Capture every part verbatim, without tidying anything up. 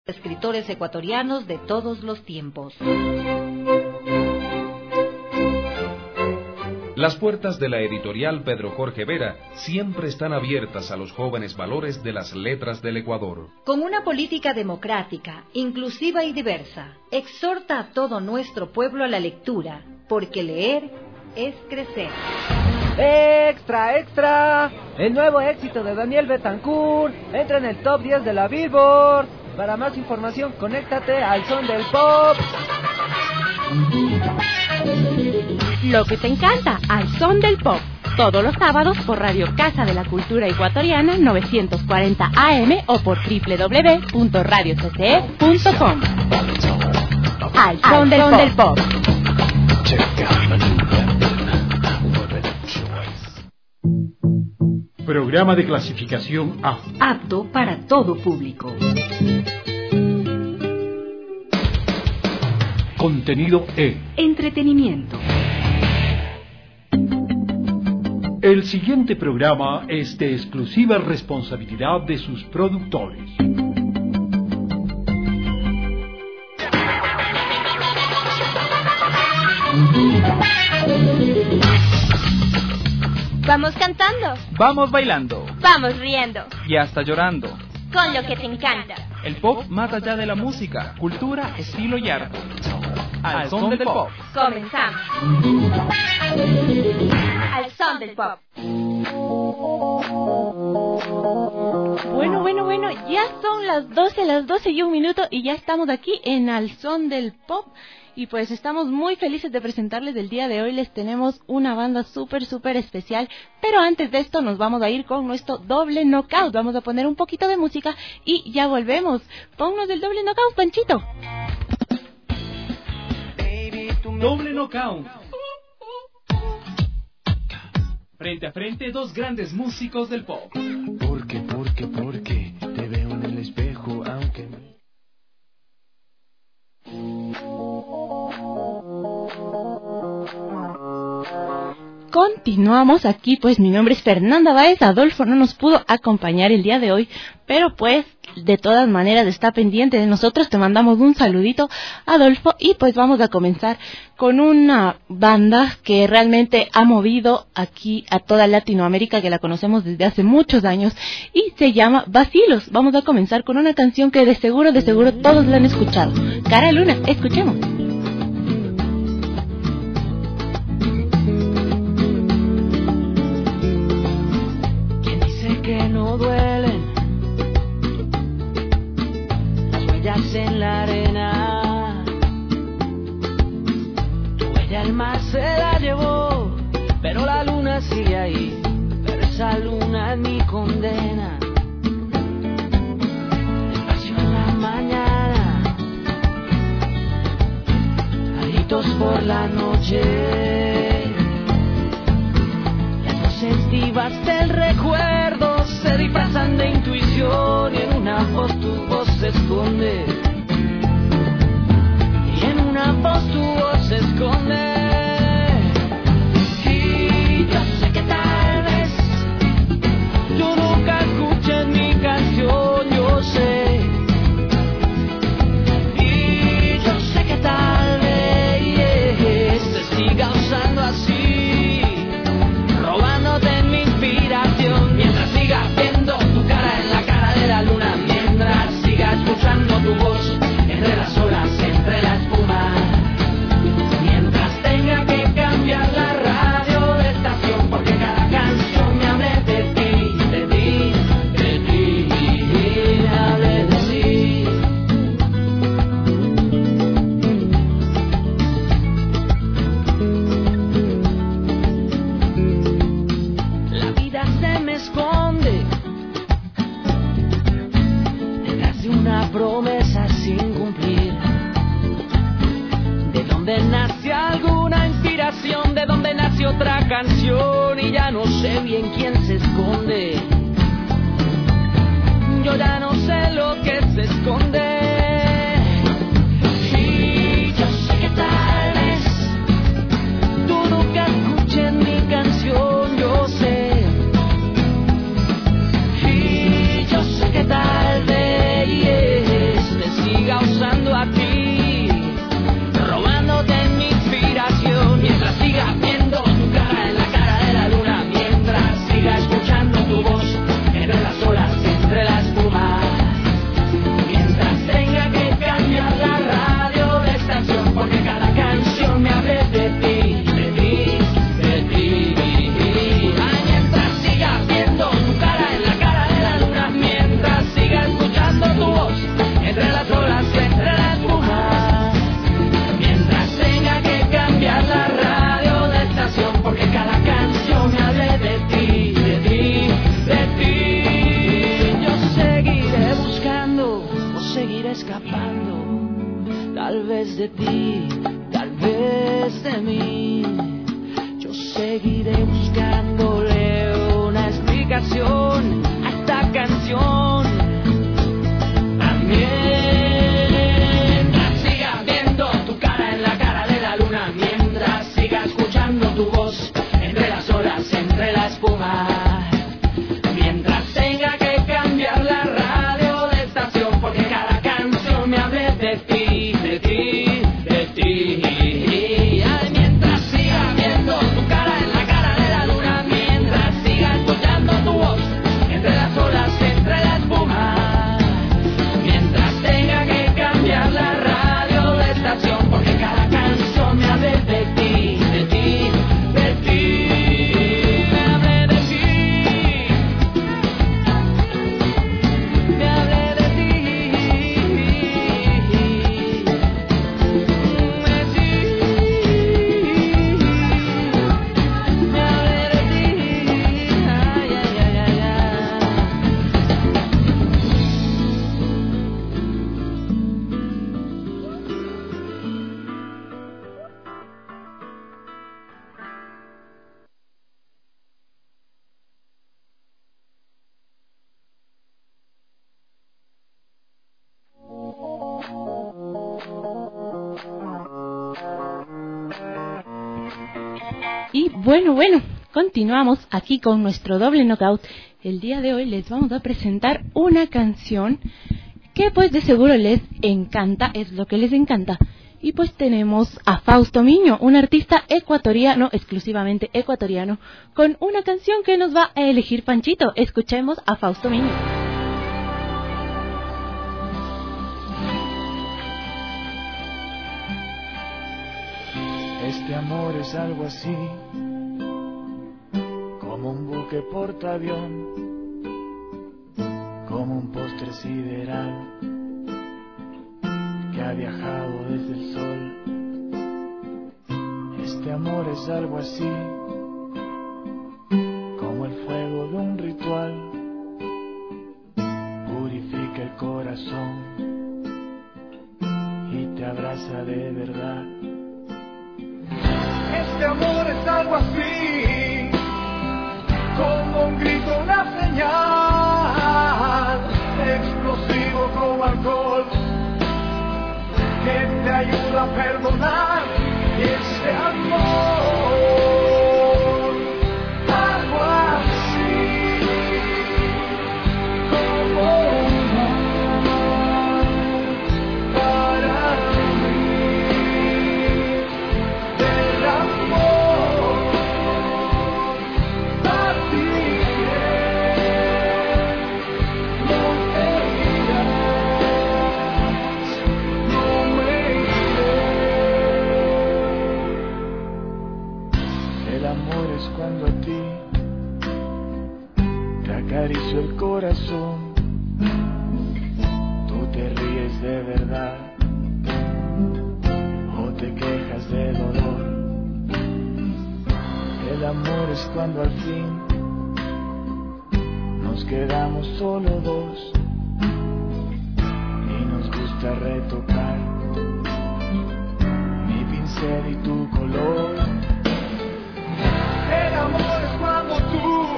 Escritores ecuatorianos de todos los tiempos. Las puertas de la editorial Pedro Jorge Vera siempre están abiertas a los jóvenes valores de las letras del Ecuador. Con una política democrática, inclusiva y diversa, exhorta a todo nuestro pueblo a la lectura, porque leer es crecer. ¡Extra, extra! El nuevo éxito de Daniel Betancourt entra en el top diez de la Billboard. Para más información, conéctate al Son del Pop. Lo que te encanta, al Son del Pop. Todos los sábados por Radio Casa de la Cultura Ecuatoriana novecientos cuarenta A M o por doble u doble u doble u punto radio c c e punto com. Al Son del, del Pop. Programa de clasificación A. Apto para todo público. Contenido E. Entretenimiento. El siguiente programa es de exclusiva responsabilidad de sus productores. Vamos cantando. Vamos bailando. Vamos riendo. Y hasta llorando. Con lo que te encanta. El pop más allá de la música, cultura, estilo y arte. Al, Al son, son del, del pop. pop. Comenzamos. Al son del pop. Bueno, bueno, bueno, ya son las doce, las doce y un minuto y ya estamos aquí en Al Son del Pop. Y pues estamos muy felices de presentarles el día de hoy. Les tenemos una banda súper, súper especial. Pero antes de esto nos vamos a ir con nuestro doble knockout. Vamos a poner un poquito de música y ya volvemos. Ponnos el doble knockout, Panchito. Doble knockout. Frente a frente, dos grandes músicos del pop. Porque, porque, porque te veo en el espejo, aunque... Continuamos aquí, pues mi nombre es Fernanda Báez. Adolfo no nos pudo acompañar el día de hoy, pero pues de todas maneras está pendiente de nosotros. Te mandamos un saludito, Adolfo, y pues vamos a comenzar con una banda que realmente ha movido aquí a toda Latinoamérica, que la conocemos desde hace muchos años, y se llama Vacilos. Vamos a comenzar con una canción que de seguro, de seguro todos la han escuchado. Cara Luna, escuchemos. Que no duelen las huellas en la arena. Tu huella el mar se la llevó, pero la luna sigue ahí. Pero esa luna es mi condena. Despacio en la mañana, gritos por la noche. Las voces vivas del recuerdo se disfrazan de intuición y en una voz tu voz se esconde. Y en una voz tu voz se esconde. Y yo sé que tal vez tú nunca escuches mi canción, yo sé. Y yo sé que tal vez te siga usando así, robándote mi inspiración, mientras sigas viendo tu cara en la cara de la luna, mientras sigas escuchando tu voz entre las olas, entre la espuma, mientras tenga que cambiar la radio de estación, porque cada canción me hable de ti, de ti, de ti, me hable de ti. La vida se me esconde detrás de una promesa sin cumplir. De donde nace alguna inspiración, de donde nace otra canción, y ya no sé bien quién se esconde. Yo ya no sé lo que se esconde. Y yo sé que tal vez tú nunca escuches mi canción, yo sé. Y yo sé que tal vez te escapando, tal vez de ti, tal vez de mí. Yo seguiré buscándole una explicación a esta canción. También mientras siga viendo tu cara en la cara de la luna, mientras siga escuchando tu voz entre las olas, entre la espuma. Y bueno, bueno, continuamos aquí con nuestro doble knockout. El día de hoy les vamos a presentar una canción que pues de seguro les encanta, es lo que les encanta. Y pues tenemos a Fausto Miño, un artista ecuatoriano, exclusivamente ecuatoriano, con una canción que nos va a elegir Panchito. Escuchemos a Fausto Miño. Este amor es algo así, como un buque portaavión, como un póster sideral que ha viajado desde el sol. Este amor es algo así, como el fuego de un ritual, purifica el corazón y te abraza de verdad. Este amor es algo así, como un grito, una señal, explosivo como alcohol, que te ayuda a perdonar. Y este amor, algo así, como un mar para cuando a ti te acaricio el corazón, tú te ríes de verdad o te quejas de dolor. El amor es cuando al fin nos quedamos solo dos y nos gusta retocar mi pincel y tu color. El amor es cuando tú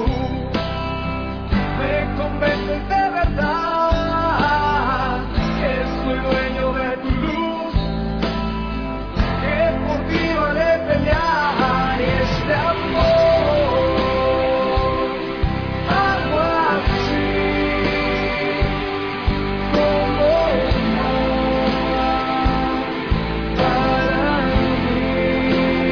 me convences de verdad que soy dueño de tu luz, que por ti vale pelear. Y este amor, algo así, como un mar para mí.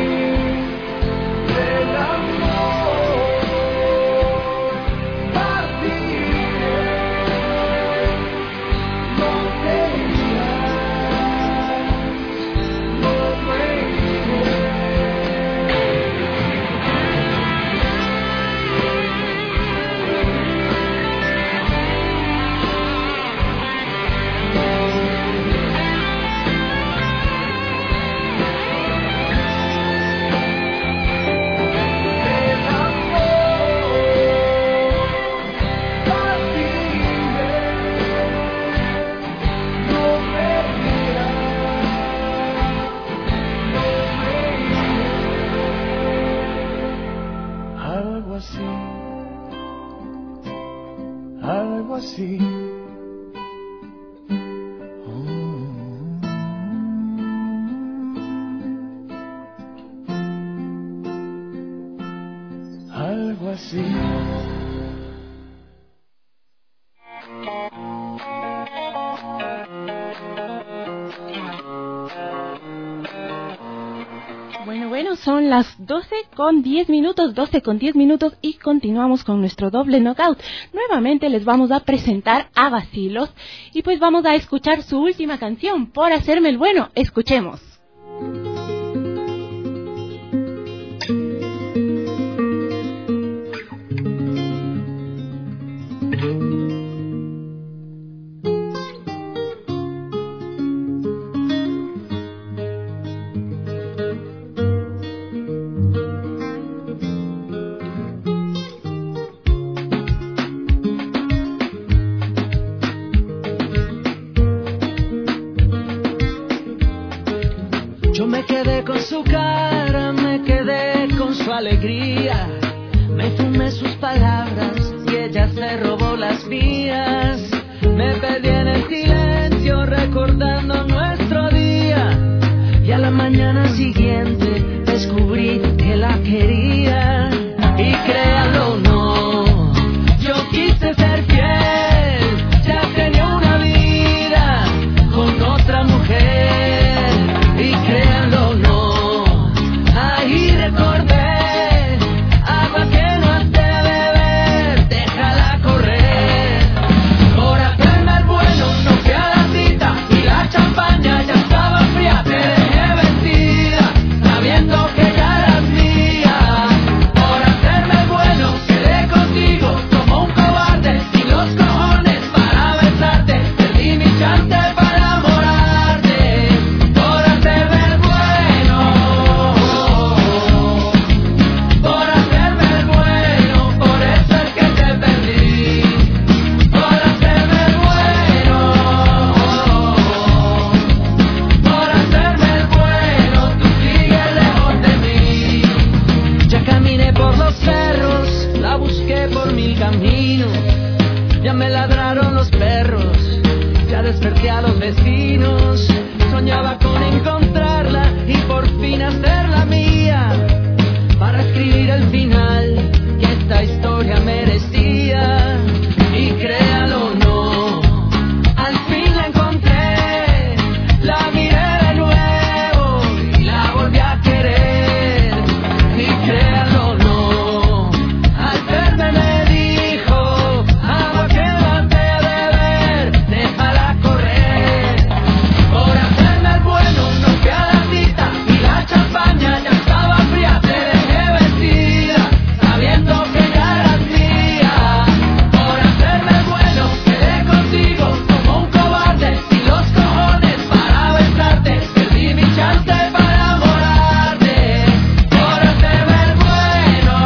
así. Bueno, bueno, son las doce con diez minutos, doce con diez minutos y continuamos con nuestro doble knockout. Nuevamente les vamos a presentar a Bacilos y pues vamos a escuchar su última canción, Por Hacerme el Bueno. Escuchemos. Yo me quedé con su cara, me quedé con su alegría, me fumé sus palabras y ella se robó las mías. Me perdí en el silencio recordando nuestro día y a la mañana siguiente descubrí que la quería. Y créanlo o no, yo quise ser fiel, ya tenía una vida con otra mujer. Y créanlo o no, ahí recordé agua que no has de beber, déjala correr. Por hacerme el bueno no fui a la cita y la champaña ya estaba fría. Te dejé vestida sabiendo que ya eras mía. Por hacerme el bueno quedé contigo como un cobarde sin los cojones para besarte. Perdí mi chance para enamorarte. Por hacerme el bueno, por hacerme el bueno, por eso es que te perdí. Por hacerme el bueno, por hacerme el bueno, tú sigues lejos de mí. Ya caminé por los cerros, la busqué por mil caminos. Ya me ladraron los perros, ya desperté a los vecinos. Soñaba con encontrarla y por fin hacerla mía, para escribir el final que esta historia merecía. Y créalo o no, al fin la encontré, la miré de nuevo y la volví a querer. Y créalo o no, al verme me dijo agua que no has de beber, déjala correr. Por hacerme el bueno no fui a la cita y la champaña ya estaba fría. Te dejé vestida sabiendo que ya eras mía. Por hacerme el bueno quedé contigo como un cobarde sin los cojones para besarte. Perdí mi chance para enamorarte. Por hacerme el bueno,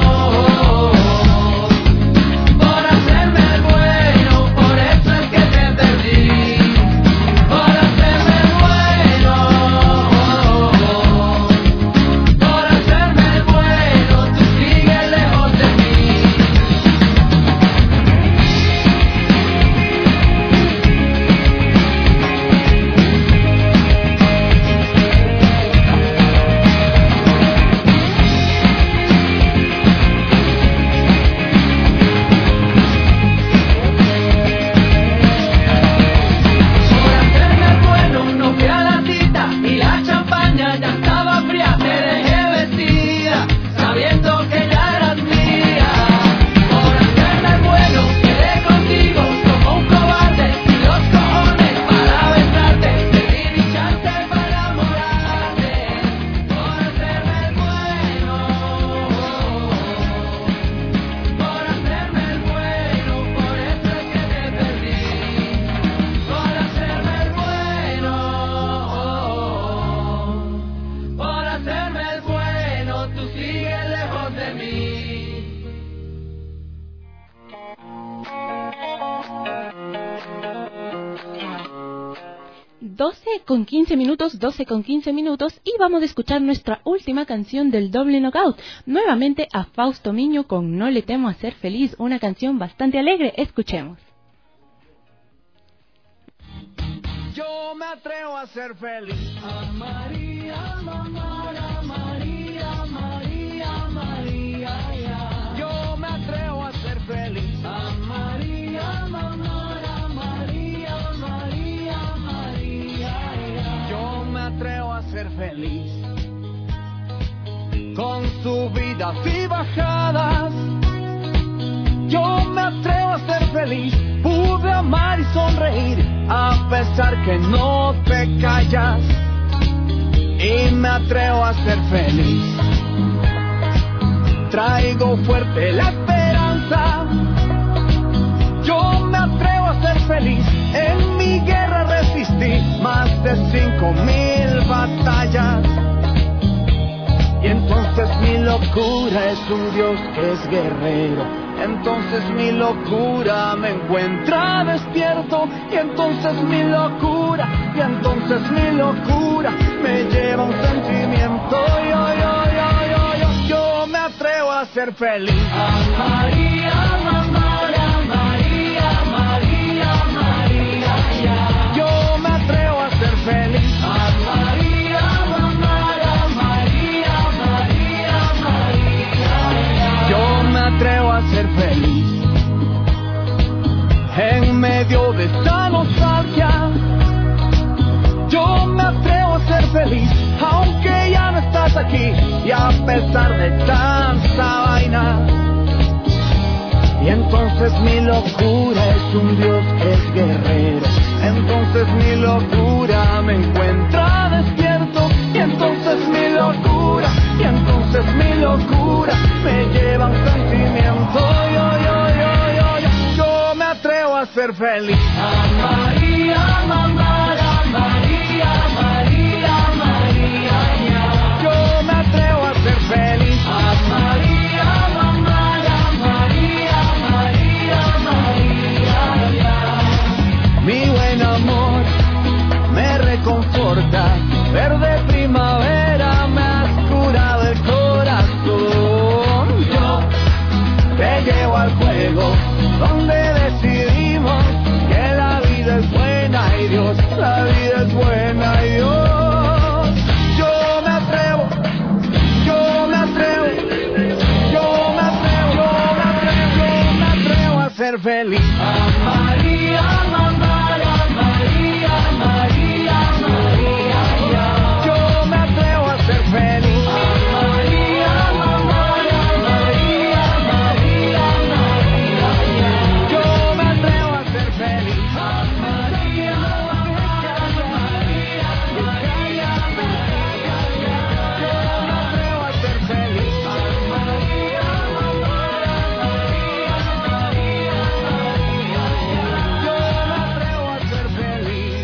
por hacerme el bueno, por eso es que te perdí. Por hacerme el bueno, por hacerme el bueno, tú sigues lejos de mí. Por hacerme el bueno no fui a la cita y la champaña ya estaba fría. Te dejé vestida sabiendo que ya eras mía. Por hacerme el bueno quedé contigo como un cobarde sin los cojones para besarte. Perdí mi chance para enamorarte. Por hacerme el bueno, por hacerme el bueno, por eso es que te perdí. Por hacerme el bueno, por hacerme el bueno, tú sigues lejos de mí. doce con quince minutos, doce con quince minutos y vamos a escuchar nuestra última canción del doble knockout. Nuevamente a Fausto Miño con No le temo a ser feliz, una canción bastante alegre. Escuchemos. Yo me atrevo a ser feliz. A María, María, María, María, María, ya. Yo ser feliz. Con subidas y bajadas, yo me atrevo a ser feliz. Pude amar y sonreír, a pesar que no te callas. Y me atrevo a ser feliz. Traigo fuerte la esperanza. Yo me atrevo a ser feliz. En mi guerra resistí más de cinco mil batallas. Y entonces mi locura es un Dios que es guerrero. Entonces mi locura me encuentra despierto. Y entonces mi locura, y entonces mi locura me lleva a un sentimiento. Yo, yo, yo, yo, yo, yo me atrevo a ser feliz. A María, María, María, María, María, ya. Yo me atrevo a ser feliz. A María, María, María, María, María, ya. Yo me atrevo a ser feliz. En medio de esta nostalgia, yo me atrevo a ser feliz, aunque ya no estás aquí, y a pesar de tanta vaina. Y entonces mi locura es un Dios que es guerrero. Entonces mi locura me encuentra despierto. Y entonces mi locura, y entonces mi locura me lleva a un sentimiento. Yo, yo, yo, yo, yo, yo me atrevo a ser feliz. A María, María, María, María, María, ya. Yo me atrevo a ser feliz. A María, María, María, María, María, ya. Mi buen amor me reconforta. Verde primavera me has curado el corazón. Yo te llevo al juego donde decidimos que la vida es buena y Dios, la vida es buena y Dios. Yo me atrevo, yo me atrevo, yo me atrevo, yo me atrevo, yo me atrevo a ser feliz. A María, María, María, María, María, ya. Yo me atrevo a ser feliz. A María, María, María, María, María, ya. Yo me atrevo a ser feliz. A María, María, María, María, María, ya. Yo me atrevo a ser feliz. A María, María, María, María, ya. Yo me atrevo a ser feliz.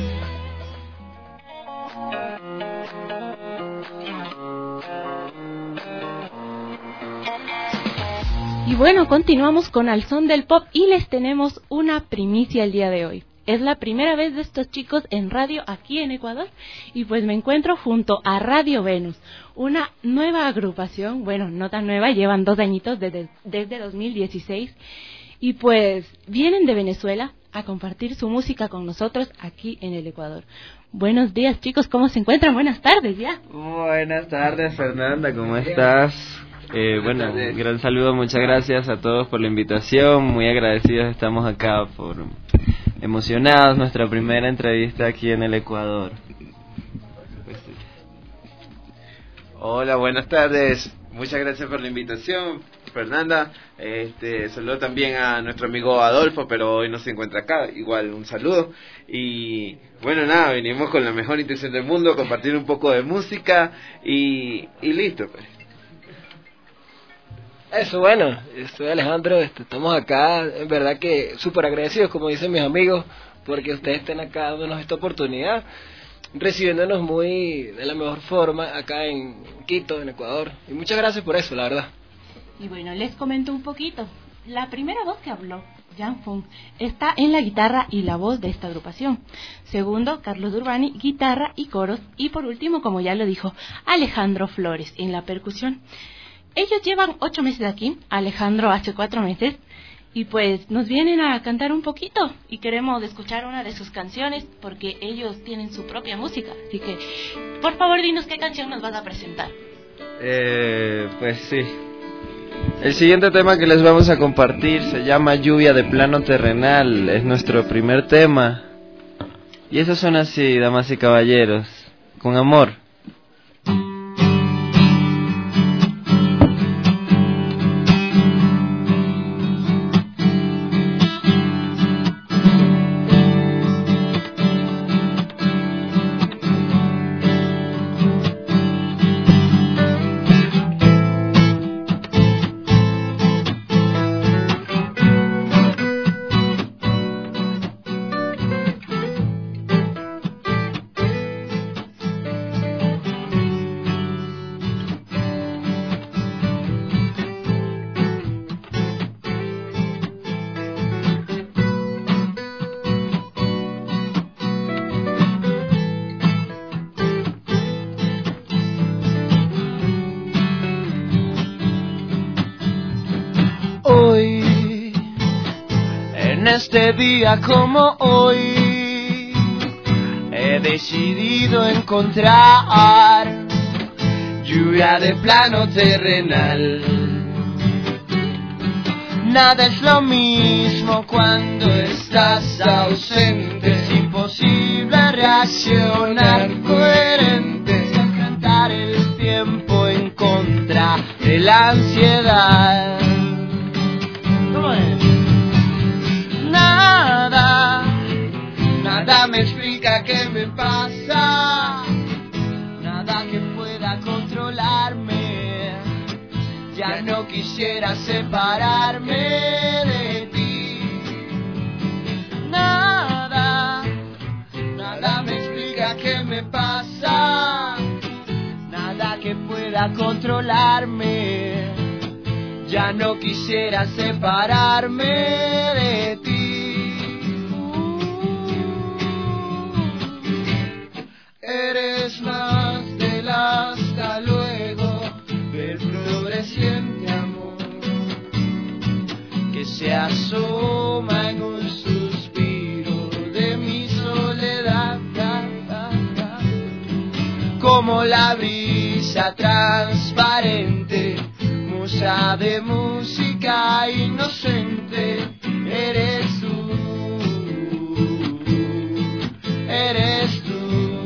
Y bueno, continuamos con Al Son del Pop y les tenemos una primicia el día de hoy. Es la primera vez de estos chicos en radio aquí en Ecuador y pues me encuentro junto a Radio Venus, una nueva agrupación, bueno, no tan nueva, llevan dos añitos desde, desde dos mil dieciséis y pues vienen de Venezuela a compartir su música con nosotros aquí en el Ecuador. Buenos días chicos, ¿cómo se encuentran? Buenas tardes ya. Buenas tardes Fernanda, ¿cómo estás? Eh, bueno, un gran saludo, muchas gracias a todos por la invitación, muy agradecidos estamos acá, por emocionados, nuestra primera entrevista aquí en el Ecuador. Hola, buenas tardes, muchas gracias por la invitación, Fernanda. Este, saludo también a nuestro amigo Adolfo, pero hoy no se encuentra acá, igual un saludo. Y bueno, nada, venimos con la mejor intención del mundo, compartir un poco de música y, y listo, pues. Eso, bueno, soy Alejandro, este, estamos acá, en verdad que súper agradecidos, como dicen mis amigos, porque ustedes estén acá dándonos esta oportunidad, recibiéndonos muy de la mejor forma acá en Quito, en Ecuador, y muchas gracias por eso, la verdad. Y bueno, les comento un poquito. La primera voz que habló, Jan Fung, está en la guitarra y la voz de esta agrupación. Segundo, Carlos Urbani, guitarra y coros. Y por último, como ya lo dijo, Alejandro Flores en la percusión. Ellos llevan ocho meses aquí, Alejandro hace cuatro meses, y pues nos vienen a cantar un poquito y queremos escuchar una de sus canciones porque ellos tienen su propia música. Así que, por favor, dinos qué canción nos vas a presentar. Eh, pues sí. El siguiente tema que les vamos a compartir se llama Lluvia de Plano Terrenal, es nuestro primer tema. Y eso suena así, damas y caballeros, con amor. este día como hoy he decidido encontrar lluvia de plano terrenal. Nada es lo mismo cuando estás ausente, es imposible reaccionar coherente, enfrentar el tiempo en contra de la ansiedad. ¿Cómo es? Nada, nada me explica qué me pasa, nada que pueda controlarme. Ya no quisiera separarme de ti. Nada, nada me explica qué me pasa, nada que pueda controlarme. Ya no quisiera separarme de ti. Eres más del hasta luego, del floreciente amor que se asoma en un suspiro de mi soledad, como la brisa transparente, musa de música inocente. Eres tú, eres tú.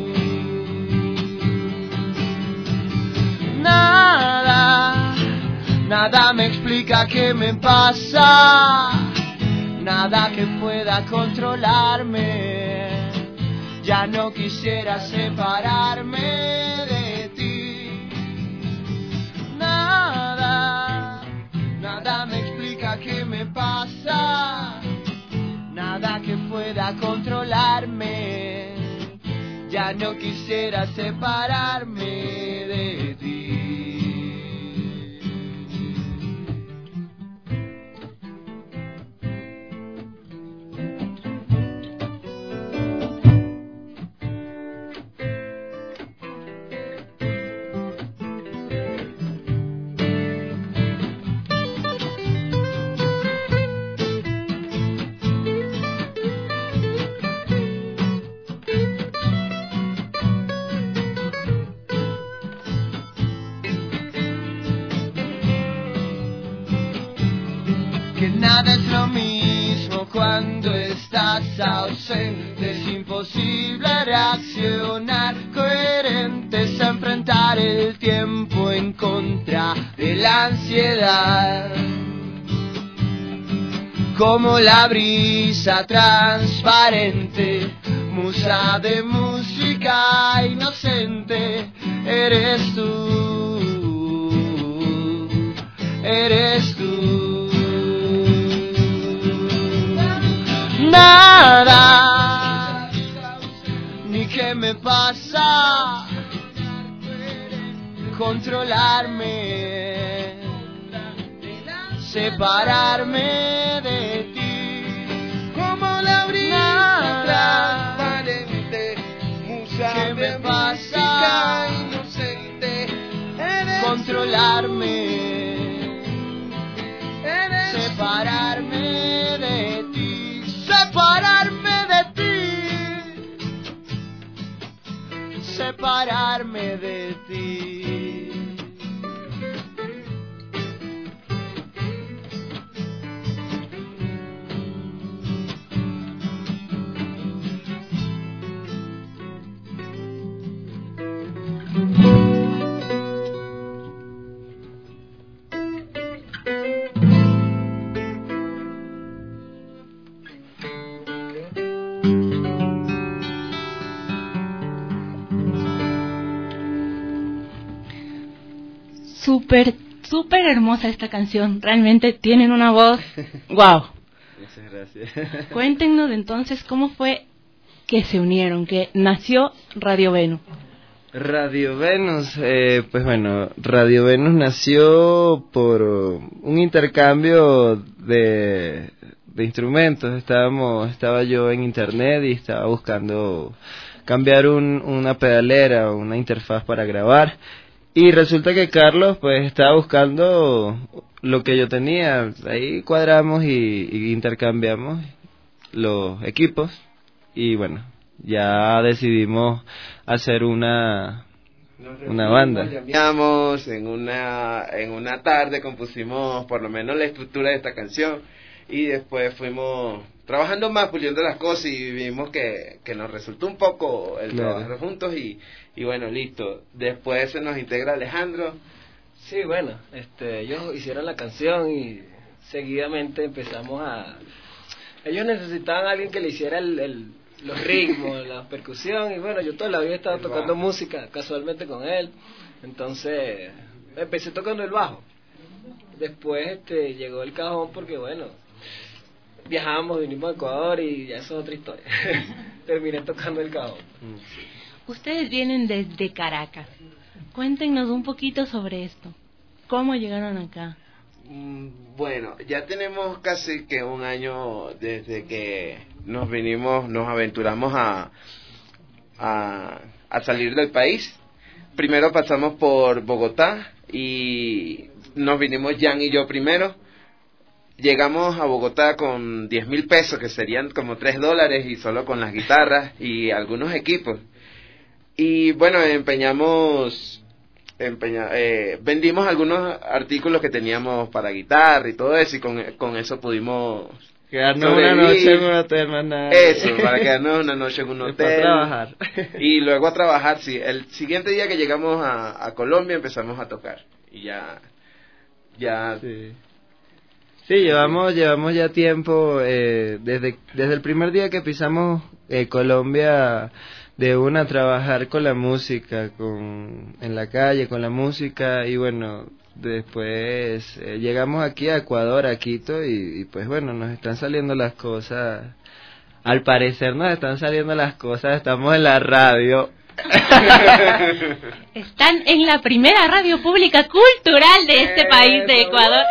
Nada, nada me explica qué me pasa, nada que pueda controlarme. Ya no quisiera separarme de ti. Nada, nada me explica qué me pasa, nada que pueda controlarme. Ya no quisiera separarme de ti. Nada es lo mismo cuando estás ausente, es imposible reaccionar coherente, es enfrentar el tiempo en contra de la ansiedad. Como la brisa transparente, musa de música inocente, eres tú, eres tú. Nada, ni qué me pasa, controlarme, separarme de ti, como la brisa transparente, musa de me pasa, inocente, eres controlarme, eres separarme de ti. Separarme de ti, separarme de ti. Súper, súper hermosa esta canción. Realmente tienen una voz. ¡Wow! Muchas gracias. Cuéntenos entonces cómo fue que se unieron, que nació Radio Venus. Radio Venus, eh, pues bueno, Radio Venus nació por un intercambio de, de instrumentos. Estábamos, estaba yo en internet y estaba buscando cambiar un, una pedalera o una interfaz para grabar. Y resulta que Carlos pues estaba buscando lo que yo tenía, ahí cuadramos y, y intercambiamos los equipos y bueno, ya decidimos hacer una una banda. Llamamos en una en una tarde, compusimos por lo menos la estructura de esta canción y después fuimos trabajando más, puliendo las cosas y vimos que, que nos resultó un poco el Claro. trabajar juntos y, y bueno, listo. Después se nos integra Alejandro. Sí, bueno, este, ellos hicieron la canción y seguidamente empezamos a... Ellos necesitaban a alguien que le hiciera el, el, los ritmos, la percusión, y bueno, yo toda la vida he estado El tocando bajo. música casualmente con él, entonces empecé tocando el bajo. Después este, llegó el cajón porque bueno, viajamos, vinimos a Ecuador y ya eso es otra historia. Terminé tocando el cajón. Ustedes vienen desde Caracas. Cuéntenos un poquito sobre esto. ¿Cómo llegaron acá? Mm, Bueno, ya tenemos casi que un año desde que nos vinimos, nos aventuramos a, a, a salir del país. Primero pasamos por Bogotá y nos vinimos Jan y yo primero. Llegamos a Bogotá con diez mil pesos, que serían como tres dólares, y solo con las guitarras y algunos equipos. Y bueno, empeñamos, empeña, eh, vendimos algunos artículos que teníamos para guitarra y todo eso, y con, con eso pudimos Quedarnos una noche en un hotel, más nada. Eso, para quedarnos una noche en un Después hotel. a trabajar. Y luego a trabajar, sí. El siguiente día que llegamos a, a Colombia empezamos a tocar. Y ya, ya... Sí. Sí, llevamos llevamos ya tiempo, eh, desde desde el primer día que pisamos eh, Colombia, de una a trabajar con la música, con en la calle, con la música, y bueno, después eh, llegamos aquí a Ecuador, a Quito, y, y pues bueno, nos están saliendo las cosas, al parecer nos están saliendo las cosas, estamos en la radio. Están en la primera radio pública cultural de este país de Ecuador.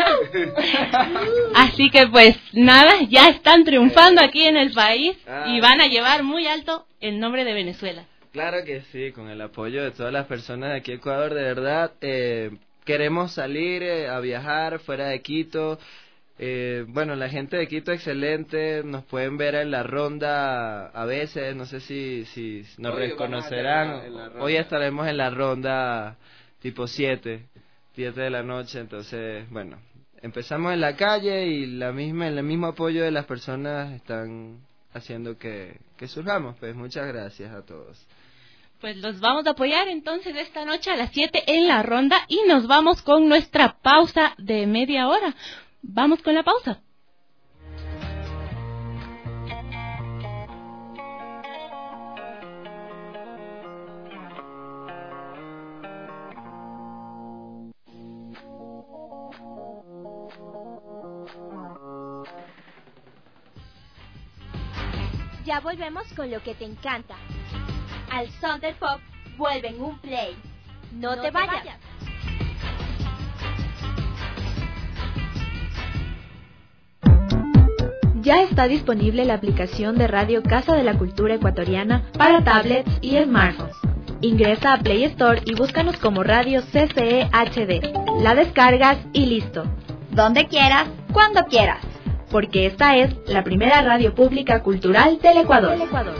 Así que pues nada, ya están triunfando aquí en el país y van a llevar muy alto el nombre de Venezuela. Claro que sí, con el apoyo de todas las personas de aquí a Ecuador, de verdad, eh, queremos salir eh, a viajar fuera de Quito. Eh, bueno, la gente de Quito excelente, nos pueden ver en la ronda a veces, no sé si, si nos Hoy reconocerán. vamos a estar en la ronda. Hoy estaremos en la ronda tipo siete, siete de la noche, entonces, bueno, empezamos en la calle y la misma, el mismo apoyo de las personas están haciendo que, que surjamos. Pues muchas gracias a todos. Pues los vamos a apoyar entonces esta noche a las siete en la ronda y nos vamos con nuestra pausa de media hora. Vamos con la pausa. Ya volvemos con lo que te encanta. Al son del pop, vuelve en un play. No, no te, te vayas. vayas. Ya está disponible la aplicación de Radio Casa de la Cultura Ecuatoriana para tablets y smartphones. Ingresa a Play Store y búscanos como Radio C C E H D. La descargas y listo. Donde quieras, cuando quieras. Porque esta es la primera radio pública cultural del Ecuador. Del Ecuador.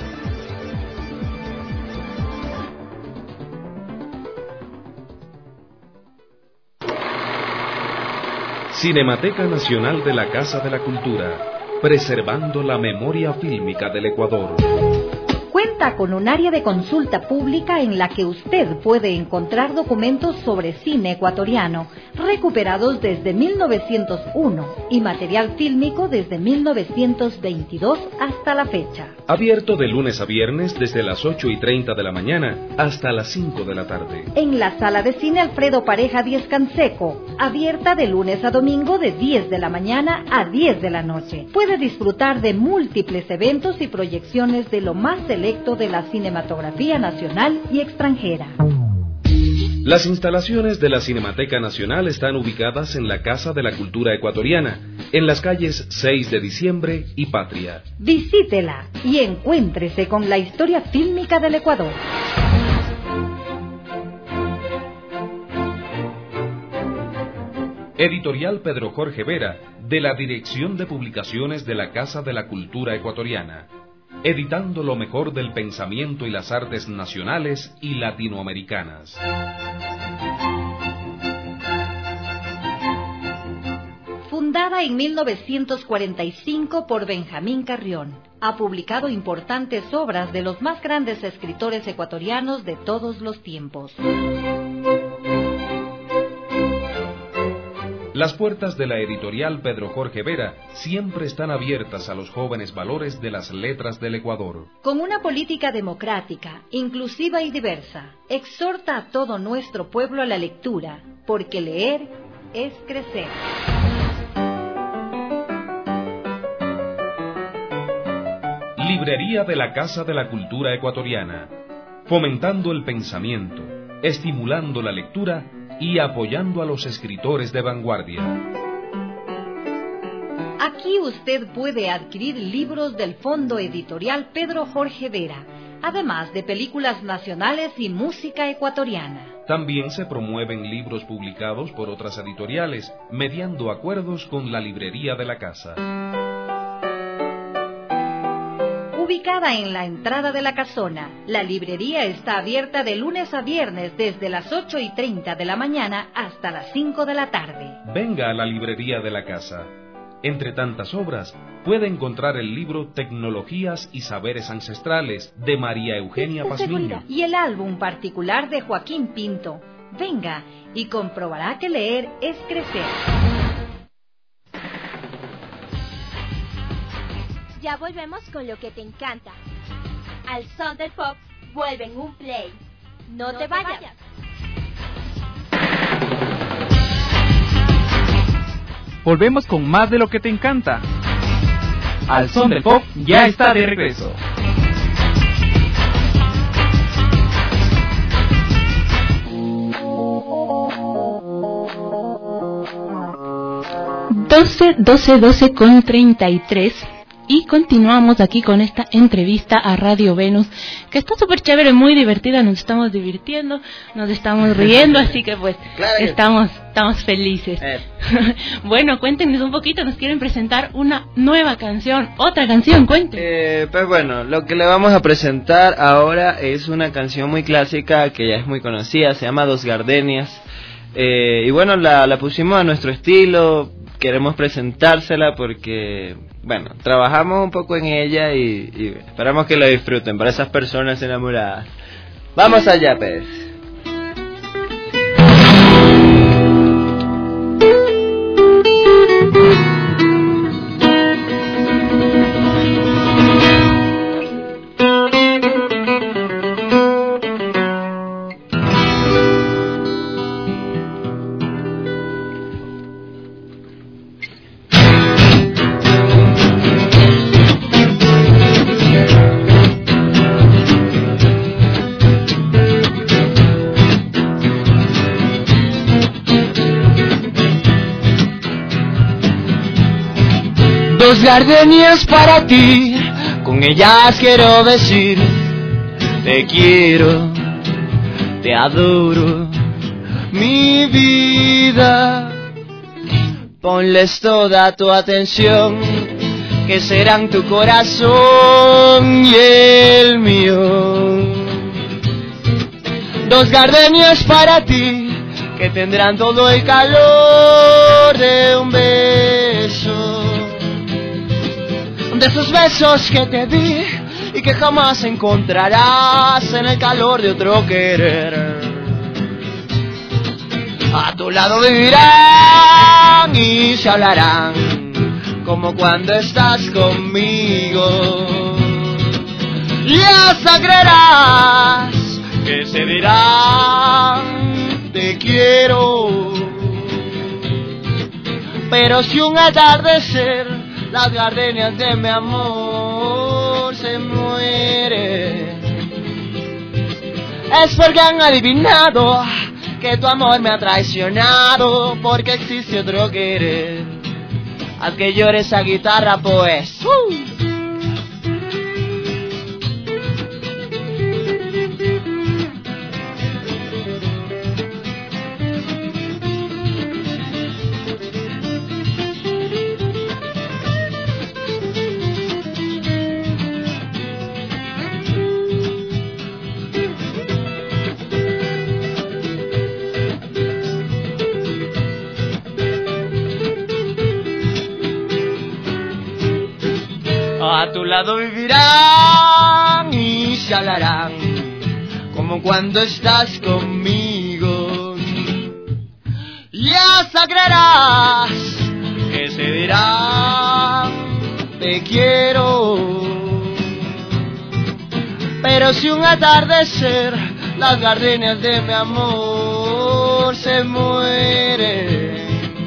Cinemateca Nacional de la Casa de la Cultura, preservando la memoria fílmica del Ecuador. Cuenta con un área de consulta pública en la que usted puede encontrar documentos sobre cine ecuatoriano, recuperados desde mil novecientos uno y material fílmico desde mil novecientos veintidós hasta la fecha. Abierto de lunes a viernes desde las ocho y treinta de la mañana hasta las cinco de la tarde. En la sala de cine Alfredo Pareja Díez Canseco, abierta de lunes a domingo de diez de la mañana a diez de la noche. Puede disfrutar de múltiples eventos y proyecciones de lo más selecto de la cinematografía nacional y extranjera. Las instalaciones de la Cinemateca Nacional están ubicadas en la Casa de la Cultura Ecuatoriana, en las calles seis de diciembre y Patria. Visítela y encuéntrese con la historia fílmica del Ecuador. Editorial Pedro Jorge Vera de la Dirección de Publicaciones de la Casa de la Cultura Ecuatoriana, editando lo mejor del pensamiento y las artes nacionales y latinoamericanas. Fundada en mil novecientos cuarenta y cinco por Benjamín Carrión, ha publicado importantes obras de los más grandes escritores ecuatorianos de todos los tiempos. Las puertas de la editorial Pedro Jorge Vera siempre están abiertas a los jóvenes valores de las letras del Ecuador. Con una política democrática, inclusiva y diversa, exhorta a todo nuestro pueblo a la lectura, porque leer es crecer. Librería de la Casa de la Cultura Ecuatoriana, fomentando el pensamiento, estimulando la lectura y apoyando a los escritores de vanguardia. Aquí usted puede adquirir libros del Fondo Editorial Pedro Jorge Vera, además de películas nacionales y música ecuatoriana. También se promueven libros publicados por otras editoriales, mediando acuerdos con la librería de la casa. Ubicada en la entrada de la casona, la librería está abierta de lunes a viernes desde las ocho y treinta de la mañana hasta las cinco de la tarde. Venga a la librería de la casa. Entre tantas obras, puede encontrar el libro Tecnologías y Saberes Ancestrales de María Eugenia Pazmiño y el álbum particular de Joaquín Pinto. Venga y comprobará que leer es crecer. Ya volvemos con lo que te encanta. Al son del pop, vuelve en un play. No, no te, vayas. te vayas. Volvemos con más de lo que te encanta. Al son del pop ya está de regreso. doce, doce, doce con treinta y tres. Y continuamos aquí con esta entrevista a Radio Venus, que está súper chévere, muy divertida, nos estamos divirtiendo, nos estamos riendo, así que pues claro que estamos, estamos felices. Eh. Bueno, cuéntenos un poquito, nos quieren presentar una nueva canción, otra canción, cuéntenos. Eh, pues bueno, lo que le vamos a presentar ahora es una canción muy clásica que ya es muy conocida, se llama Dos Gardenias. Eh, y bueno, la, la pusimos a nuestro estilo, queremos presentársela porque, bueno, trabajamos un poco en ella y, y esperamos que la disfruten para esas personas enamoradas. Vamos allá, pues. Dos gardenias para ti, con ellas quiero decir te quiero, te adoro, mi vida. Ponles toda tu atención, que serán tu corazón y el mío. Dos gardenias para ti, que tendrán todo el calor de un beso. De esos besos que te di y que jamás encontrarás en el calor de otro querer. A tu lado vivirán y se hablarán como cuando estás conmigo. Y hasta creerás que se dirán te quiero. Pero si un atardecer las gardenias de mi amor se mueren, es porque han adivinado que tu amor me ha traicionado, porque existe otro querer. Haz que llore esa guitarra, pues. ¡Uh! a tu lado vivirán y se hablarán como cuando estás conmigo. Y hasta creerás que se dirán te quiero. Pero si un atardecer las gardenias de mi amor se mueren,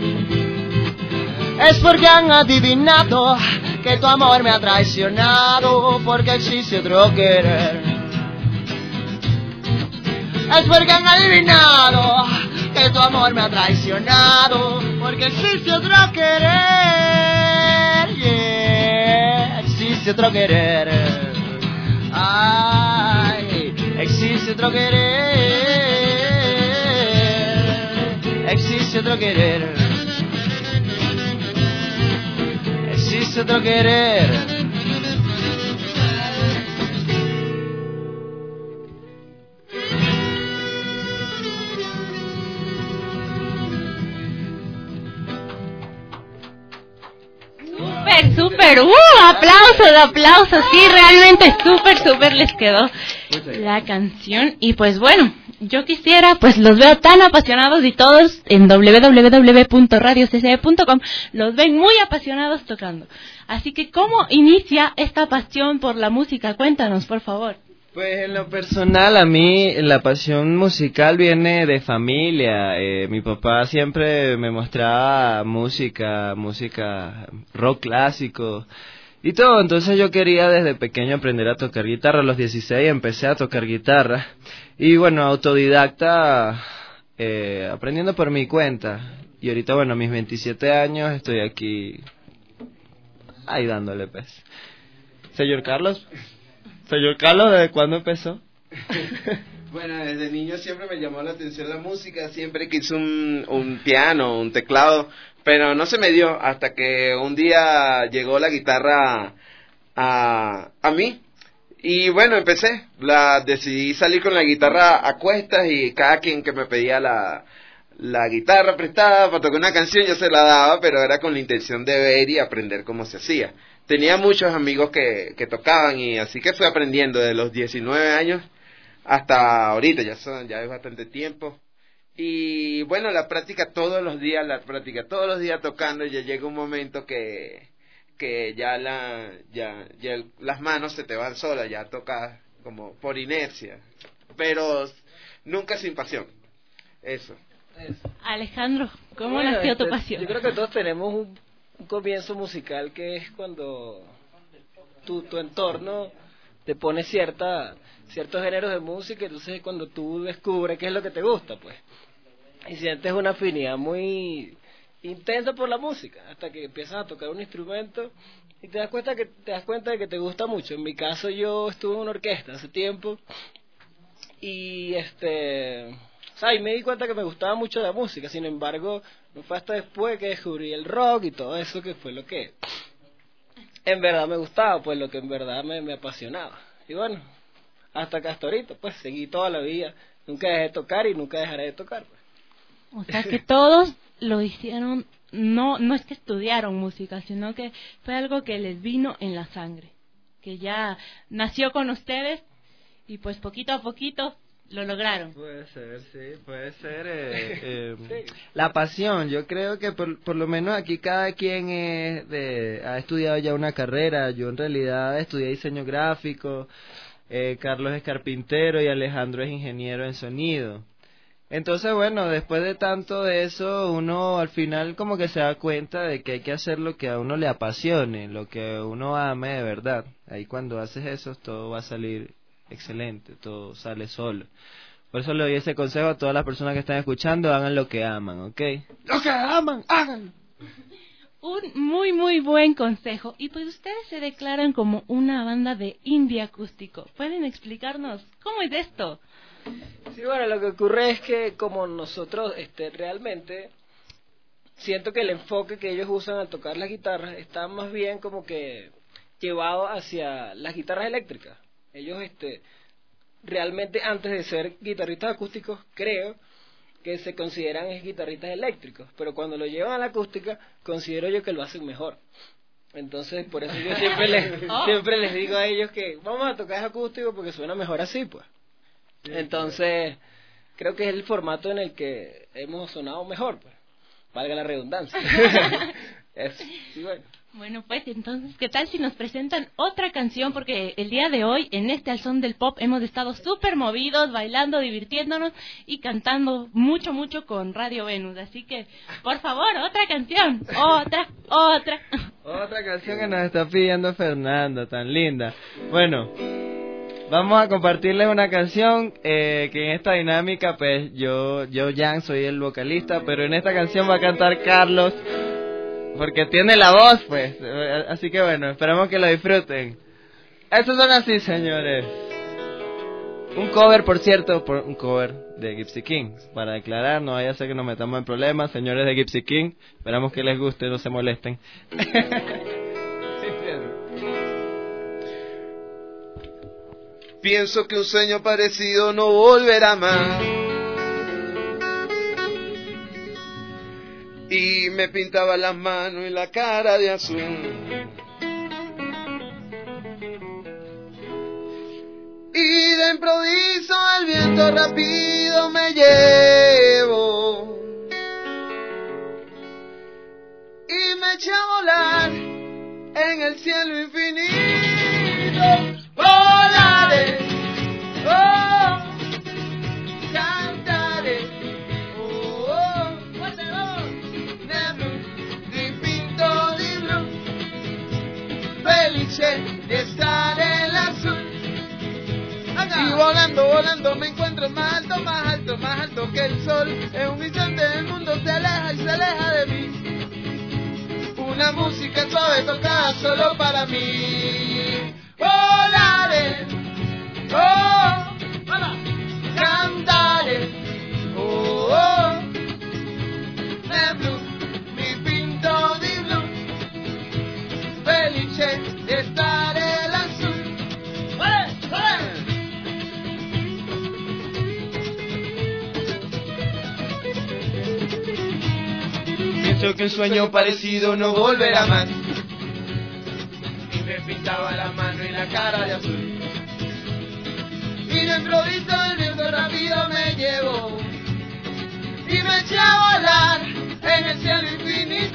es porque han adivinado que tu amor me ha traicionado, porque existe otro querer. Es porque han adivinado que tu amor me ha traicionado, porque existe otro querer. Yeah, existe otro querer. Ay, existe otro querer. Existe otro querer. Existe otro querer. Súper, súper, uh, aplausos, aplausos, sí, realmente súper, súper les quedó la canción. Y pues bueno, yo quisiera, pues los veo tan apasionados y todos en doble u doble u doble u punto radio c c e punto com los ven muy apasionados tocando. Así que, ¿cómo inicia esta pasión por la música? Cuéntanos, por favor. Pues en lo personal, a mí la pasión musical viene de familia. Eh, mi papá siempre me mostraba música, música rock clásico y todo. Entonces yo quería desde pequeño aprender a tocar guitarra. A los dieciséis empecé a tocar guitarra. Y bueno, autodidacta, eh, aprendiendo por mi cuenta. Y ahorita, bueno, a mis veintisiete años estoy aquí, ahí dándole pues. Señor Carlos... Señor Carlos, ¿desde cuándo empezó? Bueno, desde niño siempre me llamó la atención la música, siempre quise un, un piano, un teclado, pero no se me dio hasta que un día llegó la guitarra a, a mí. Y bueno, empecé, la decidí salir con la guitarra a cuestas y cada quien que me pedía la, la guitarra prestada para tocar una canción yo se la daba, pero era con la intención de ver y aprender cómo se hacía. Tenía muchos amigos que, que tocaban y así que fui aprendiendo de los diecinueve años hasta ahorita, ya son, ya es bastante tiempo. Y bueno, la práctica todos los días, la práctica todos los días tocando, y ya llega un momento que, que ya, la, ya, ya el, las manos se te van solas, ya tocas como por inercia, pero nunca sin pasión, eso. Alejandro, ¿cómo bueno, nació tu este, pasión? Yo creo que todos tenemos un un comienzo musical que es cuando tu, tu entorno te pone cierta ciertos géneros de música, entonces es cuando tú descubres qué es lo que te gusta, pues, y sientes una afinidad muy intensa por la música, hasta que empiezas a tocar un instrumento y te das cuenta que te das cuenta de que te gusta mucho. En mi caso, yo estuve en una orquesta hace tiempo y este o sea, y me di cuenta que me gustaba mucho la música. Sin embargo, no fue hasta después que descubrí el rock y todo eso que fue lo que en verdad me gustaba, pues lo que en verdad me, me apasionaba. Y bueno, hasta que hasta ahorita, pues seguí toda la vida, nunca dejé de tocar y nunca dejaré de tocar, pues. O sea que todos lo hicieron, no no es que estudiaron música, sino que fue algo que les vino en la sangre, que ya nació con ustedes y pues poquito a poquito lo lograron. Puede ser, sí, puede ser. Eh, eh, sí. La pasión, yo creo que por, por lo menos aquí cada quien es de, ha estudiado ya una carrera. Yo en realidad estudié diseño gráfico, eh, Carlos es carpintero y Alejandro es ingeniero en sonido. Entonces, bueno, después de tanto de eso, uno al final como que se da cuenta de que hay que hacer lo que a uno le apasione, lo que uno ame de verdad. Ahí cuando haces eso, todo va a salir excelente, todo sale solo. Por eso le doy ese consejo a todas las personas que están escuchando: hagan lo que aman, ¿ok? Lo que aman, háganlo. Un muy muy buen consejo. Y pues ustedes se declaran como una banda de indie acústico. ¿Pueden explicarnos cómo es esto? Sí, bueno, lo que ocurre es que como nosotros este realmente siento que el enfoque que ellos usan al tocar las guitarras está más bien como que llevado hacia las guitarras eléctricas. Ellos este realmente antes de ser guitarristas acústicos creo que se consideran es guitarristas eléctricos, pero cuando lo llevan a la acústica considero yo que lo hacen mejor. Entonces, por eso yo siempre les, Oh. siempre les digo a ellos que vamos a tocar acústico porque suena mejor así, pues. Entonces, creo que es el formato en el que hemos sonado mejor, pues. Valga la redundancia. Eso, y bueno. Bueno, pues entonces, ¿qué tal si nos presentan otra canción? Porque el día de hoy, en este Al Son del Pop, hemos estado súper movidos, bailando, divirtiéndonos y cantando mucho, mucho con Radio Venus. Así que, por favor, otra canción, otra, otra. Otra canción que nos está pidiendo Fernanda, tan linda. Bueno, vamos a compartirles una canción eh, que en esta dinámica, pues yo, yo Jan, soy el vocalista, pero en esta canción va a cantar Carlos, porque tiene la voz, pues. Así que bueno, esperamos que lo disfruten. Estos son así, señores. Un cover, por cierto, por un cover de Gypsy King. Para declarar, no vaya a ser que nos metamos en problemas, señores de Gypsy King. Esperamos que les guste, no se molesten. Pienso que un sueño parecido no volverá más. Y me pintaba las manos y la cara de azul. Y de improviso el viento rápido me llevó. Y me eché a volar en el cielo infinito. Volaré, oh, cantaré, oh, oh, fuerte, vamos. De blue, di pinto di blue, felice de estar en el azul. Y volando, volando me encuentro más alto, más alto, más alto que el sol. En un instante el mundo se aleja y se aleja de mí. Una música suave tocada solo para mí. Volaré, oh, cantaré, oh, oh, de blue, mi pinto di blue, felice de estar el azul. ¡Ole, ole! Pienso que un sueño parecido no volverá más. Y me pintaba la mano y la cara de azul. Y de improviso el viento rápido me llevó. Y me eché a volar en el cielo infinito.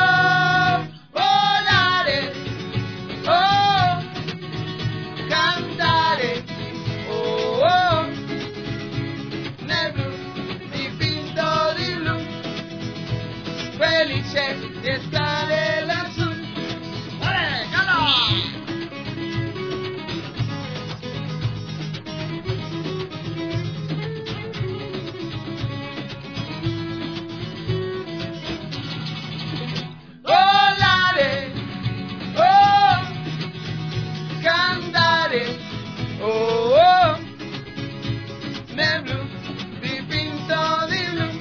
Volaré, oh, cantaré, oh, oh, de blue, mi pinto di blue, felice de estar el azul. ¡Vale, Carlos! Volaré, oh, cantaré, oh, oh, de blue, mi pinto di blue,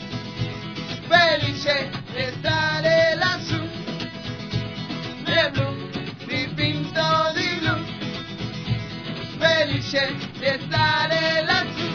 felice de estar el azul. De blue, mi pinto di blue, felice de estar el azul.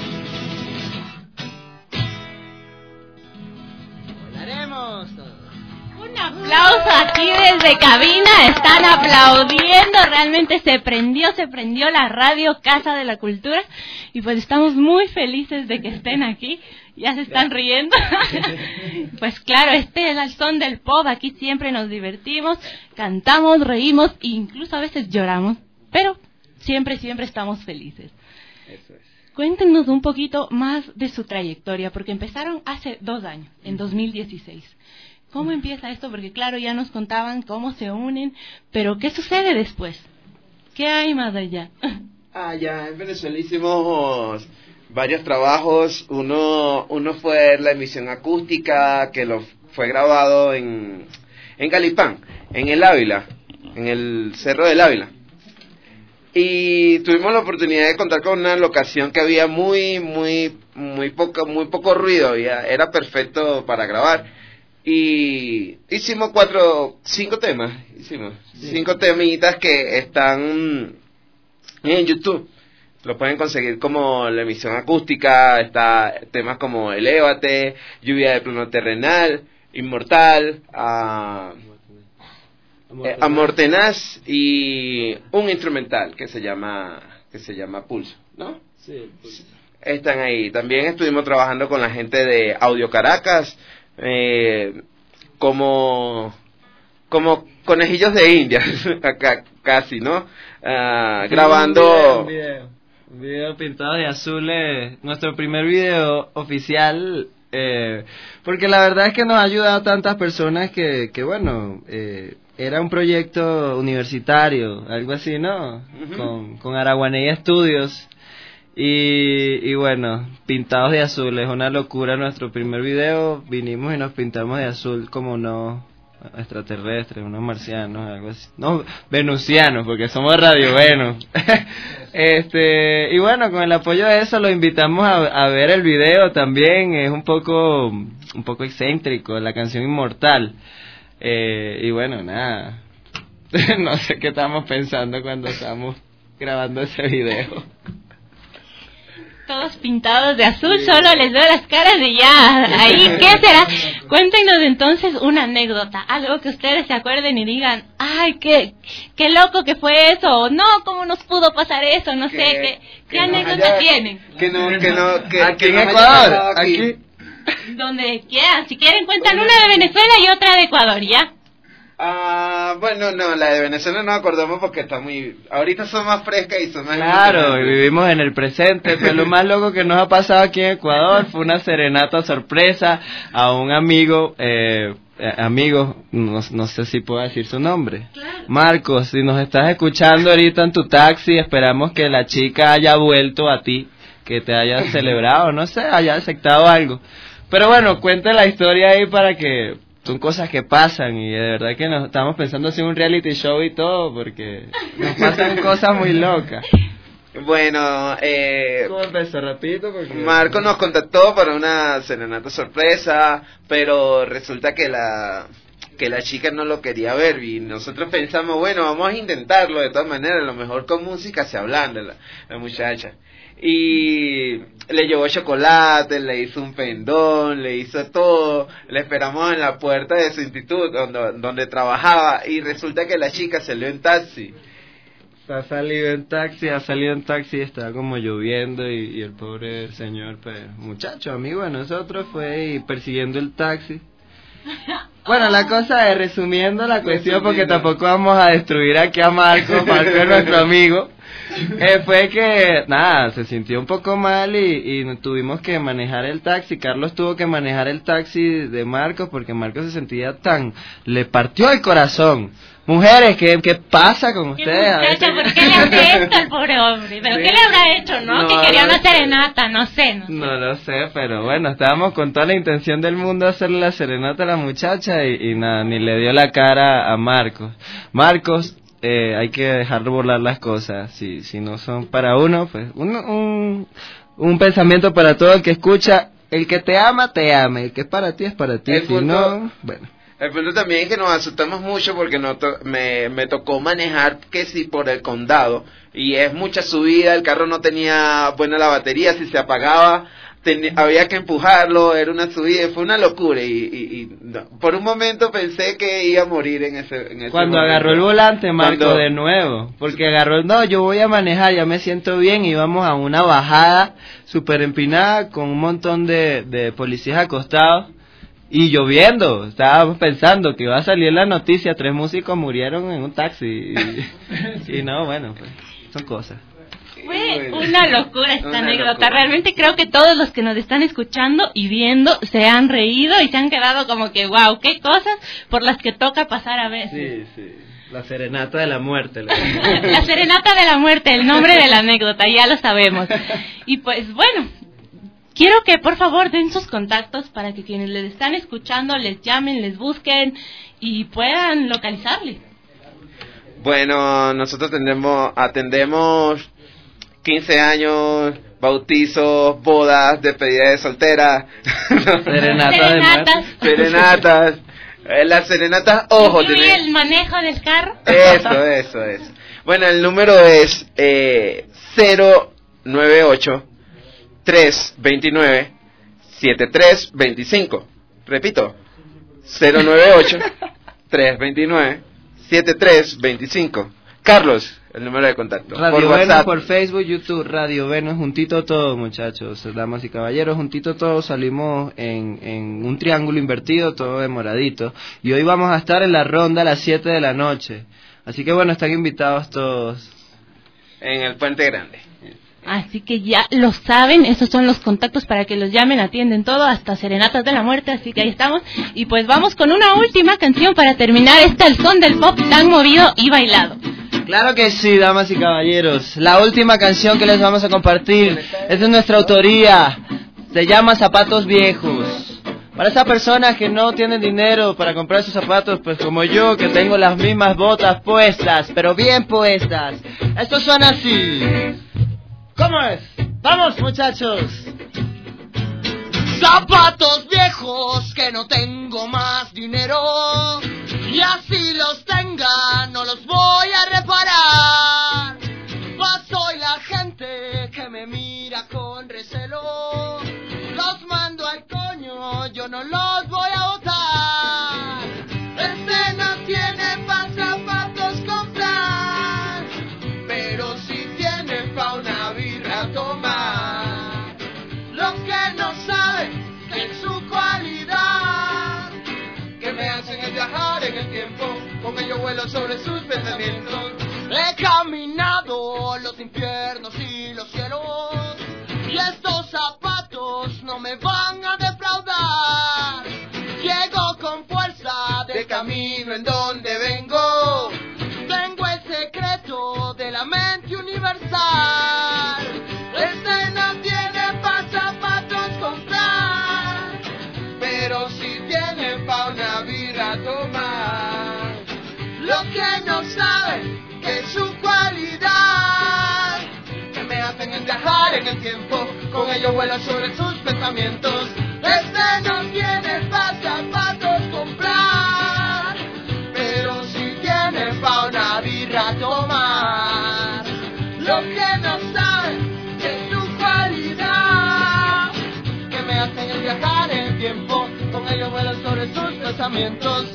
Volaremos. Un aplauso aquí desde cabina, están aplaudiendo, realmente se prendió, se prendió la radio Casa de la Cultura y pues estamos muy felices de que estén aquí, ya se están riendo. Pues claro, este es el son del pop, aquí siempre nos divertimos, cantamos, reímos e incluso a veces lloramos, pero siempre, siempre estamos felices. Eso es. Cuéntenos un poquito más de su trayectoria, porque empezaron hace dos años, en dos mil dieciséis. ¿Cómo empieza esto? Porque claro, ya nos contaban cómo se unen, pero ¿qué sucede después? ¿Qué hay más allá? Ah, ya, en Venezuela hicimos varios trabajos. Uno uno fue la emisión acústica, que lo fue grabado en, en Galipán, en el Ávila, en el Cerro del Ávila. Y tuvimos la oportunidad de contar con una locación que había muy, muy, muy poco, muy poco ruido, ya era perfecto para grabar. Y hicimos cuatro, cinco temas, hicimos sí. cinco temitas que están en YouTube. Lo pueden conseguir como la emisión acústica, está temas como Elévate, Lluvia de Plano Terrenal, Inmortal, uh, Amor, eh, Amor Tenaz y un instrumental que se llama que se llama Pulso, ¿no? Sí, Pulso. Están ahí. También estuvimos trabajando con la gente de Audio Caracas, eh, como como conejillos de India, acá casi, ¿no? Uh, grabando un video, un video pintado de azul, eh, nuestro primer video oficial. Eh, porque la verdad es que nos ha ayudado tantas personas que, que bueno, eh, era un proyecto universitario, algo así, ¿no? Uh-huh. Con, con Araguaney Studios. Y, y bueno, pintados de azul, es una locura nuestro primer video. Vinimos y nos pintamos de azul como unos extraterrestres, unos marcianos, algo así. No, venusianos, porque somos Radio Venus. Este, y bueno, con el apoyo de eso lo invitamos a, a ver el video también. Es un poco un poco excéntrico, la canción Inmortal. Eh, y bueno, nada, no sé qué estamos pensando cuando estamos grabando ese video. Todos pintados de azul, sí. Solo les veo las caras y ya, ahí, ¿qué será? Cuéntenos entonces una anécdota, algo que ustedes se acuerden y digan, ay, qué, qué loco que fue eso, o no, ¿cómo nos pudo pasar eso? No sé, ¿qué, qué anécdota haya, tienen? Que no, que no, que aquí en Ecuador, aquí. aquí. Donde quieran, si quieren cuentan una de Venezuela y otra de Ecuador, ¿ya? Ah, uh, bueno, no, la de Venezuela no acordamos porque está muy... Ahorita son más frescas y son más... Claro, y vivimos en el presente, pero lo más loco que nos ha pasado aquí en Ecuador fue una serenata sorpresa a un amigo, eh, amigo, no, no sé si puedo decir su nombre. Claro. Marcos, si nos estás escuchando ahorita en tu taxi, esperamos que la chica haya vuelto a ti, que te haya celebrado, no sé, haya aceptado algo. Pero bueno, cuente la historia ahí para que... Son cosas que pasan y de verdad que nos estamos pensando hacer un reality show y todo porque nos pasan cosas muy locas. Bueno, eh... ¿Cómo empezó? Rapidito porque... Marco nos contactó para una serenata sorpresa, pero resulta que la... que la chica no lo quería ver y nosotros pensamos, bueno, vamos a intentarlo de todas maneras, a lo mejor con música se ablanda la, la muchacha. Y le llevó chocolate, le hizo un pendón, le hizo todo, le esperamos en la puerta de su instituto donde, donde trabajaba y resulta que la chica salió en taxi. Ha salido en taxi, ha salido en taxi, estaba como lloviendo y, y el pobre señor, pues, muchacho, amigo de nosotros, fue y persiguiendo el taxi. Bueno, la cosa es, resumiendo la cuestión, porque tampoco vamos a destruir aquí a Marco, Marco es nuestro amigo, eh, fue que, nada, se sintió un poco mal y, y tuvimos que manejar el taxi, Carlos tuvo que manejar el taxi de Marcos, porque Marcos se sentía tan, le partió el corazón. Mujeres, ¿qué, qué pasa con ustedes? Muchacha, ¿por qué le hace esto al pobre hombre? ¿Pero sí. qué le habrá hecho, no? no que quería una serenata, no sé, no sé. No lo sé, pero bueno, estábamos con toda la intención del mundo de hacerle la serenata a la muchacha y, y nada, ni le dio la cara a Marcos. Marcos, eh, hay que dejar volar las cosas, si, si no son para uno, pues un, un, un pensamiento para todo el que escucha, el que te ama, te ama, el que es para ti, es para ti, el si punto... no, bueno. El punto también es que nos asustamos mucho porque no to- me, me tocó manejar que si por el condado y es mucha subida, el carro no tenía buena la batería, si se apagaba ten- había que empujarlo, era una subida, fue una locura y, y, y no, por un momento pensé que iba a morir en ese, en ese Cuando momento. agarró el volante, Marco, Cuando... de nuevo, porque agarró, no, yo voy a manejar, ya me siento bien, íbamos a una bajada súper empinada con un montón de, de policías acostados. Y lloviendo, estábamos pensando que iba a salir la noticia, tres músicos murieron en un taxi. Y, y no, bueno, pues, son cosas. Fue una locura esta una anécdota. locura. Realmente creo que todos los que nos están escuchando y viendo se han reído y se han quedado como que, wow, qué cosas por las que toca pasar a veces. Sí, sí. La serenata de la muerte. La, la serenata de la muerte, el nombre de la anécdota, ya lo sabemos. Y pues bueno... Quiero que por favor den sus contactos para que quienes les están escuchando les llamen, les busquen y puedan localizarle. Bueno, nosotros tendremos, atendemos quince años, bautizos, bodas, despedida de soltera, serenata serenatas, serenatas, eh, las serenatas, ojo, ¿incluye tenés... el manejo del carro? Eso, eso, eso. Bueno, el número es eh, cero nueve ocho tres veintinueve setenta y tres veinticinco. Repito, cero nueve ocho tres veintinueve siete tres dos cinco. Carlos, el número de contacto. Radio por Venus WhatsApp. por Facebook, YouTube, Radio Venus, juntito todo, muchachos, damas y caballeros, juntito todo, salimos en, en un triángulo invertido, todo de moradito, y hoy vamos a estar en la ronda a las siete de la noche, así que bueno, están invitados todos. En el Puente Grande. Así que ya lo saben, esos son los contactos para que los llamen, atienden todo, hasta serenatas de la muerte, así que ahí estamos. Y pues vamos con una última canción para terminar este Al Son del Pop tan movido y bailado. Claro que sí, damas y caballeros, la última canción que les vamos a compartir es de nuestra autoría, se llama Zapatos Viejos. Para esas personas que no tienen dinero para comprar sus zapatos, pues como yo, que tengo las mismas botas puestas, pero bien puestas. Esto suena así. ¿Cómo es? ¡Vamos, muchachos! Zapatos viejos que no tengo más dinero, y así los tenga no los voy a reparar. Paso y la gente que me mira con recelo, los mando al coño, yo no los voy a botar. Este no tiene pa' zapatos comprar, pero sí tiene pa' una birra tomar. Los que no saben que es su cualidad, que me hacen el viajar en el tiempo, con ello vuelo sobre sus pensamientos. He caminado los infiernos y los cielos, y estos zapatos no me van a defraudar. Llego con fuerza del camino en donde vengo, tengo el secreto de la mente universal. Este no tiene pa' zapatos comprar, pero sí tiene pa' una birra tomar. Lo que no saben que es su cualidad, que me hacen viajar en el tiempo, con ello vuelo sobre sus pensamientos. Este no tiene pa' zapatos comprar, pero sí tiene pa' una birra tomar. Lo que no saben que es su cualidad, que me hacen viajar en el tiempo, con ello vuelo sobre sus pensamientos.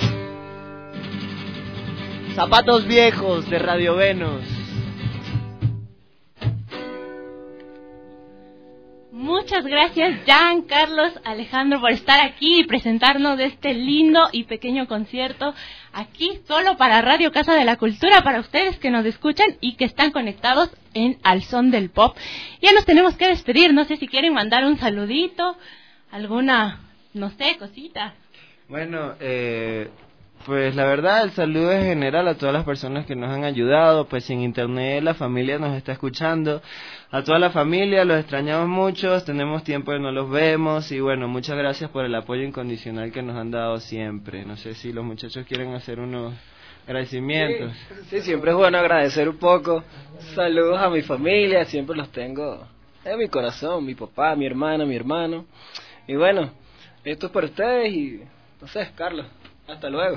Zapatos Viejos de Radio Venus. Muchas gracias, Jan, Carlos, Alejandro, por estar aquí y presentarnos de este lindo y pequeño concierto aquí solo para Radio Casa de la Cultura, para ustedes que nos escuchan y que están conectados en Al Son del Pop. Ya nos tenemos que despedir, no sé si quieren mandar un saludito, alguna, no sé, cosita. Bueno, eh... pues la verdad, el saludo es general a todas las personas que nos han ayudado, pues sin internet la familia nos está escuchando, a toda la familia los extrañamos mucho, tenemos tiempo que no los vemos, y bueno, muchas gracias por el apoyo incondicional que nos han dado siempre. No sé si los muchachos quieren hacer unos agradecimientos. Sí, sí, siempre es bueno agradecer un poco. Saludos a mi familia, siempre los tengo en mi corazón, mi papá, mi hermana, mi hermano, y bueno, esto es para ustedes y, no sé, Carlos. Hasta luego.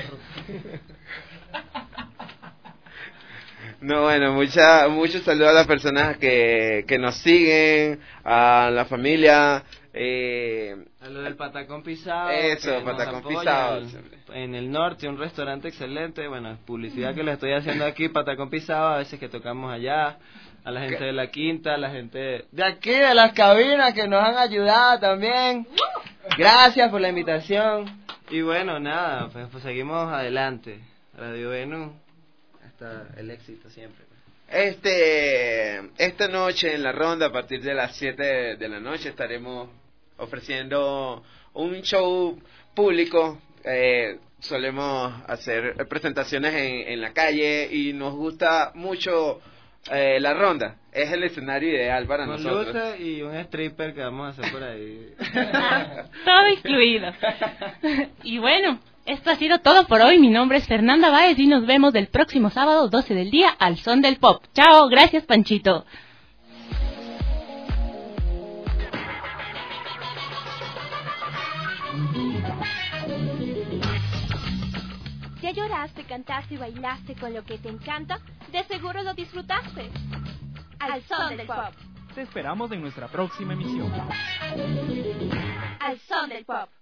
No, bueno, mucha, muchos saludos a las personas que, que nos siguen, a la familia. Eh, a lo del Patacón Pisado. Eso, Patacón Pisado. En el norte, un restaurante excelente. Bueno, publicidad que le estoy haciendo aquí, Patacón Pisado, a veces que tocamos allá. A la gente de la Quinta, a la gente de aquí, de las cabinas, que nos han ayudado también. Gracias por la invitación. Y bueno, nada, pues, pues seguimos adelante. Radio Venus, hasta el éxito siempre. Este, esta noche en la ronda, a partir de las siete de la noche, estaremos ofreciendo un show público. Eh, solemos hacer presentaciones en, en la calle y nos gusta mucho eh, la ronda. Es el escenario ideal para Con nosotros. luces y un stripper que vamos a hacer por ahí. Todo incluido. Y bueno, esto ha sido todo por hoy. Mi nombre es Fernanda Báez y nos vemos el próximo sábado doce del día al Son del Pop. Chao, gracias Panchito. Ya lloraste, cantaste y bailaste con lo que te encanta, de seguro lo disfrutaste. Al Son del Pop. Te esperamos en nuestra próxima emisión. Al Son del Pop.